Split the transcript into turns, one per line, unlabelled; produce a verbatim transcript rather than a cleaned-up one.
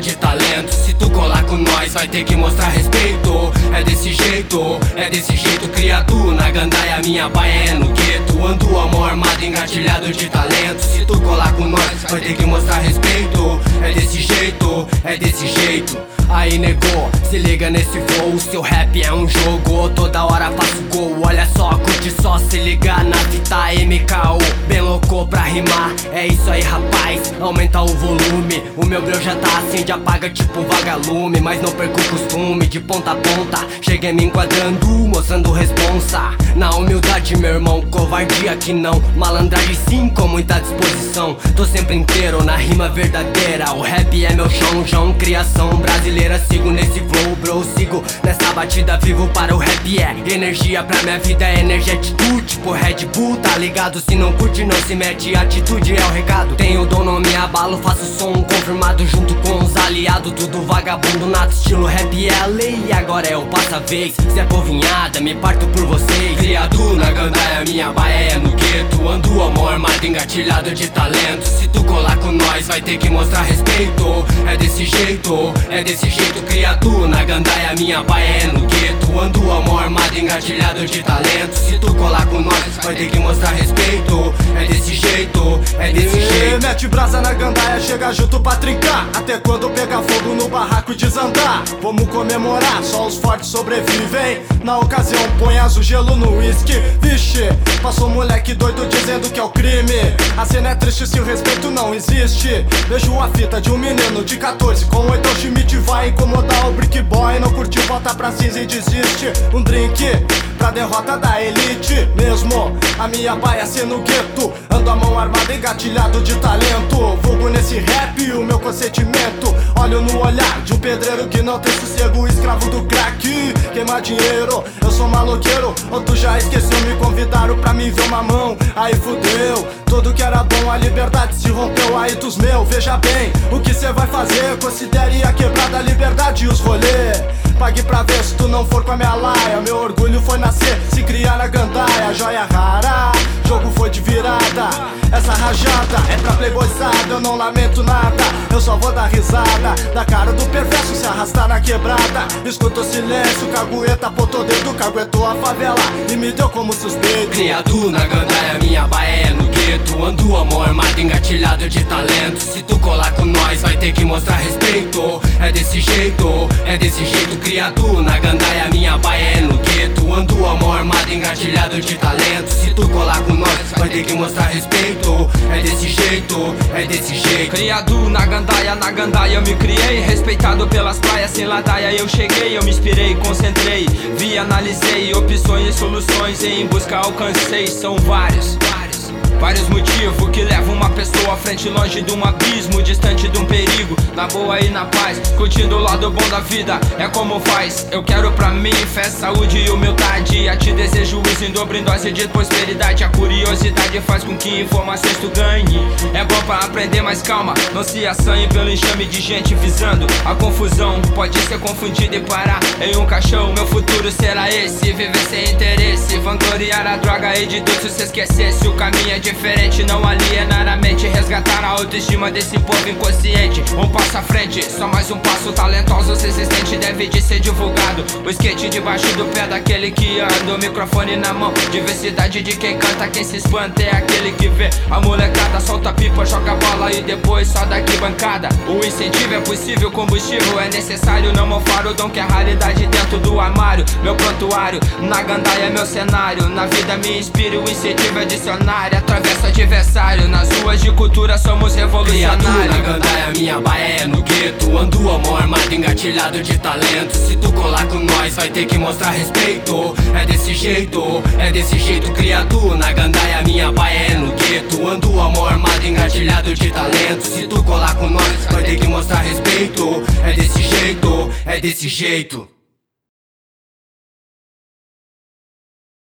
de talento. Se tu colar com nós, vai ter que mostrar respeito. É desse jeito, é desse jeito, criado na gandaia, minha baia é no gueto. Ando a mão armada, engatilhado de talento. Se tu colar com nós, vai ter que mostrar respeito. É desse jeito, é desse jeito. Aí negou, se liga nesse flow. Seu rap é um jogo, toda hora faço gol. Olha só, curte só, se liga na fita M K O. Bem louco pra rimar, é isso aí rapaz, aumenta o volume. O meu brilho já tá assim, de apaga tipo vagalume. Mas não perco o costume, de ponta a ponta cheguei me enquadrando, mostrando responsa. Na humildade meu irmão, covardia que não. Malandragem sim, com muita disposição. Tô sempre inteiro na rima verdadeira. O rap é meu chão, João, criação brasileira. Sigo nesse flow, bro, sigo nessa batida. Vivo para o rap, é energia pra minha vida, é energético, tipo Red Bull, tá ligado? Se não curte não se mete, atitude é o recado. Tenho dom, não me abalo, faço som confirmado junto com os aliados. Tudo vagabundo nato, estilo rap é a lei. E agora é o passa-vez, se é povinhada, me parto por vocês. Criado na gandaia, minha baia é no gueto. Ando a mão armada, engatilhado de talento. Se tu colar com nós, vai ter que mostrar respeito. É desse jeito, é desse jeito, criado na gandaia, minha baia é no gueto. Ando a mão armada, engatilhado de talento. Se tu colar com nós, vai ter que mostrar respeito. É desse jeito, é desse jeito.
Mete brasa na gandaia, chega junto pra trincar. Até quando pegar fogo no barraco e desandar. Vamos comemorar, só os fortes sobrevivem. Na ocasião põe azul gelo no whisky. Vixe, passou moleque doido dizendo que é o crime. A cena é triste se o respeito não existe. Vejo a fita de um menino de quatorze com oito Schmidt. Vai incomodar o brick boy, não curtiu, volta pra cinza e desiste. Um drink pra derrota da elite. Mesmo a minha baia ser no gueto. Ando a mão armada, engatilhado de talento. Vulgo nesse rap o meu consentimento. Olho no olhar de um pedreiro que não tem sossego, escravo do crack, queima dinheiro. Eu sou maloqueiro, ou tu já esqueceu? Me convidaram pra me ver uma mão, aí fudeu. Tudo que era bom, a liberdade se rompeu, aí dos meus. Veja bem, o que cê vai fazer? Considere a quebrada, a liberdade e os rolê. Pague pra ver se tu não for com a minha laia. Meu orgulho foi nascer, se criar na gandaia. Joia rara, jogo foi de virada. Essa rajada é pra playboyzada, eu não lamento nada. Eu só vou dar risada da cara do perverso se arrastar na quebrada. Escuta o silêncio, cagueta apontou dedo, caguetou a favela e me deu como suspeito.
Criado na gandaia, minha baia é no gueto. Ando a mão armada, engatilhado de talento. Se tu colar com nós, vai ter que mostrar respeito. É desse jeito, é desse jeito, criado na gandaia, minha baia é no gueto. Ando a mão armada, engatilhado de talento. Se tu colar com nós, vai ter que mostrar respeito. É desse jeito, é desse jeito.
Criado na gandaia, na gandaia eu me criei. Respeitado pelas praias, sem ladaia eu cheguei. Eu me inspirei, concentrei, vi, analisei opções e soluções, e em busca alcancei. São vários, vários Vários motivos que levam uma pessoa à frente, longe de um abismo, distante de um perigo, na boa e na paz, curtindo o lado bom da vida, é como faz. Eu quero pra mim fé, saúde e humildade. A ti desejo isso em dobro, em dose de prosperidade. A curiosidade faz com que informações tu ganhe. É bom pra aprender, mas calma, não se assanhe pelo enxame de gente visando a confusão. Pode ser confundido e parar em um caixão. Meu futuro será esse, viver sem interesse, vangloriar a droga e de tudo se esquecesse. O caminho é diferente, não alienar a mente, resgatar a autoestima desse povo inconsciente. Um passo à frente, só mais um passo. Talentosos, resistente, deve de ser divulgado. O skate debaixo do pé daquele que anda, o microfone na mão, diversidade de quem canta. Quem se espanta é aquele que vê a molecada, solta pipa, joga bola e depois só daqui bancada. O incentivo é possível, combustível é necessário. Não mofar o dom que é raridade dentro do armário. Meu prontuário, na gandaia é meu cenário. Na vida me inspiro, o incentivo é dicionário. Atravessa adversário, nas ruas de cultura somos revolucionários.
Criado na gandaia, minha baia é no gueto. Ando a mão armada, engatilhado de talento. Se tu colar com nós, vai ter que mostrar respeito. É desse jeito, é desse jeito, criado na gandaia, minha baia é no gueto. Ando a mão armada, engatilhado de talento. Se tu colar com nós, vai ter que mostrar respeito. É desse jeito, é desse jeito.